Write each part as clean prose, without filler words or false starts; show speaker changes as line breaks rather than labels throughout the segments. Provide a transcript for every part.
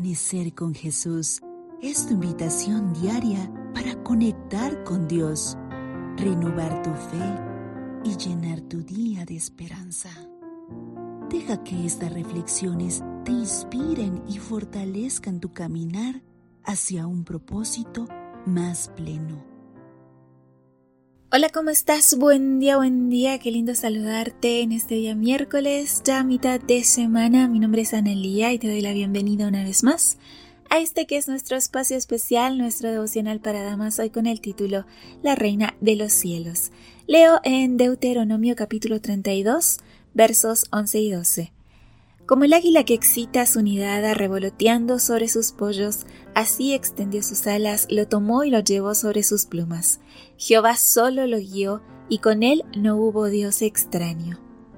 Amanecer con Jesús es tu invitación diaria para conectar con Dios, renovar tu fe y llenar tu día de esperanza. Deja que estas reflexiones te inspiren y fortalezcan tu caminar hacia un propósito más pleno.
Hola, ¿cómo estás? Buen día, qué lindo saludarte en este día miércoles, ya a mitad de semana. Mi nombre es Analía y te doy la bienvenida una vez más a este que es nuestro espacio especial, nuestro devocional para damas, hoy con el título La Reina de los Cielos. Leo en Deuteronomio capítulo 32, versos 11 y 12. Como el águila que excita su nidada revoloteando sobre sus pollos, así extendió sus alas, lo tomó y lo llevó sobre sus plumas. Jehová solo lo guió, y con él no hubo Dios extraño.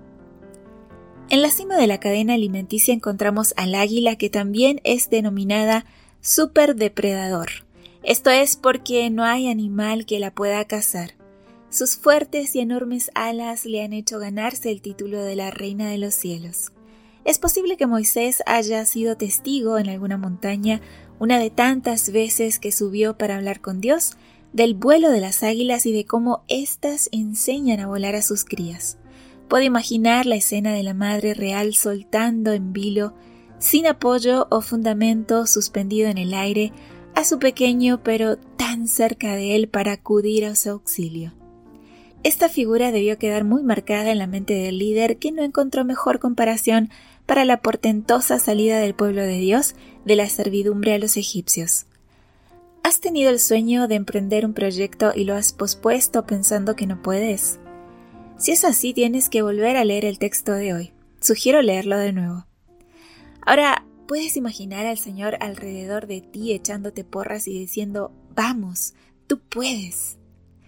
En la cima de la cadena alimenticia encontramos al águila, que también es denominada superdepredador. Esto es porque no hay animal que la pueda cazar. Sus fuertes y enormes alas le han hecho ganarse el título de la Reina de los Cielos. Es posible que Moisés haya sido testigo en alguna montaña, una de tantas veces que subió para hablar con Dios, del vuelo de las águilas y de cómo éstas enseñan a volar a sus crías. Puedo imaginar la escena de la madre real soltando en vilo, sin apoyo o fundamento, suspendido en el aire, a su pequeño pero tan cerca de él para acudir a su auxilio. Esta figura debió quedar muy marcada en la mente del líder, que no encontró mejor comparación para la portentosa salida del pueblo de Dios de la servidumbre a los egipcios. ¿Has tenido el sueño de emprender un proyecto y lo has pospuesto pensando que no puedes? Si es así, tienes que volver a leer el texto de hoy. Sugiero leerlo de nuevo. Ahora, ¿puedes imaginar al Señor alrededor de ti echándote porras y diciendo: «Vamos, tú puedes»?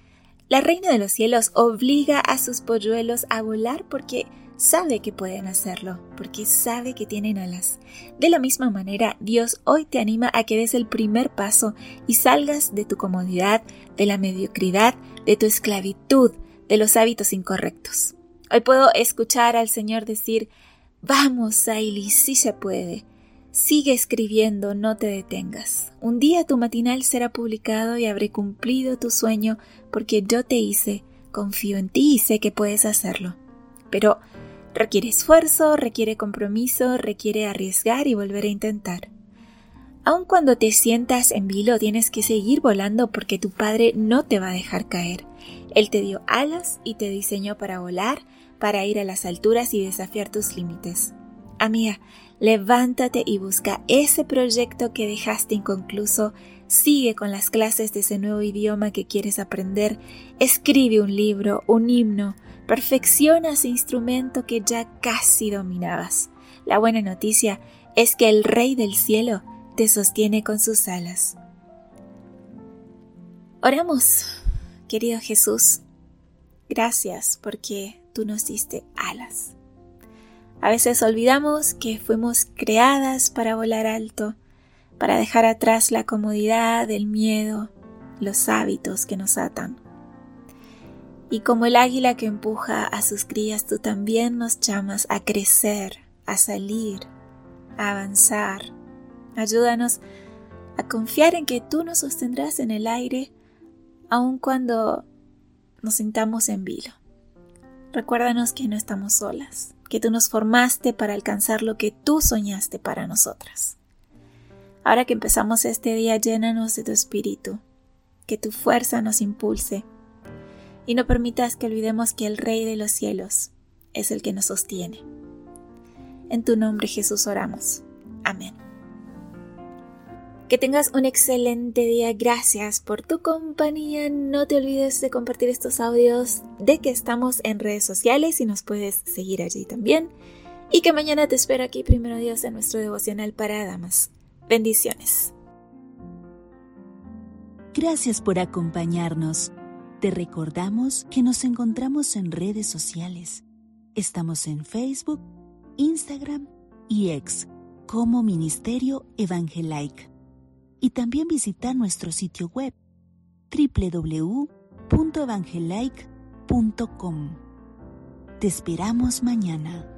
La Reina de los Cielos obliga a sus polluelos a volar porque sabe que pueden hacerlo, porque sabe que tienen alas. De la misma manera, Dios hoy te anima a que des el primer paso y salgas de tu comodidad, de la mediocridad, de tu esclavitud, de los hábitos incorrectos. Hoy puedo escuchar al Señor decir: «Vamos, Saily, sí se puede. Sigue escribiendo, no te detengas. Un día tu matinal será publicado y habré cumplido tu sueño porque yo te hice, confío en ti y sé que puedes hacerlo». Pero requiere esfuerzo, requiere compromiso, requiere arriesgar y volver a intentar. Aun cuando te sientas en vilo, tienes que seguir volando porque tu Padre no te va a dejar caer. Él te dio alas y te diseñó para volar, para ir a las alturas y desafiar tus límites. Amiga, levántate y busca ese proyecto que dejaste inconcluso. Sigue con las clases de ese nuevo idioma que quieres aprender. Escribe un libro, un himno. Perfecciona ese instrumento que ya casi dominabas. La buena noticia es que el Rey del Cielo te sostiene con sus alas. Oramos, querido Jesús. Gracias porque tú nos diste alas. A veces olvidamos que fuimos creadas para volar alto, para dejar atrás la comodidad, el miedo, los hábitos que nos atan. Y como el águila que empuja a sus crías, tú también nos llamas a crecer, a salir, a avanzar. Ayúdanos a confiar en que tú nos sostendrás en el aire, aun cuando nos sintamos en vilo. Recuérdanos que no estamos solas, que tú nos formaste para alcanzar lo que tú soñaste para nosotras. Ahora que empezamos este día, llénanos de tu espíritu, que tu fuerza nos impulse y no permitas que olvidemos que el Rey de los Cielos es el que nos sostiene. En tu nombre, Jesús, oramos. Amén. Que tengas un excelente día. Gracias por tu compañía. No te olvides de compartir estos audios, de que estamos en redes sociales y nos puedes seguir allí también. Y que mañana te espero aquí, primero Dios, en nuestro devocional para damas. Bendiciones.
Gracias por acompañarnos. Te recordamos que nos encontramos en redes sociales. Estamos en Facebook, Instagram y X como Ministerio Evangelike. Y también visitar nuestro sitio web www.evangelike.com. Te esperamos mañana.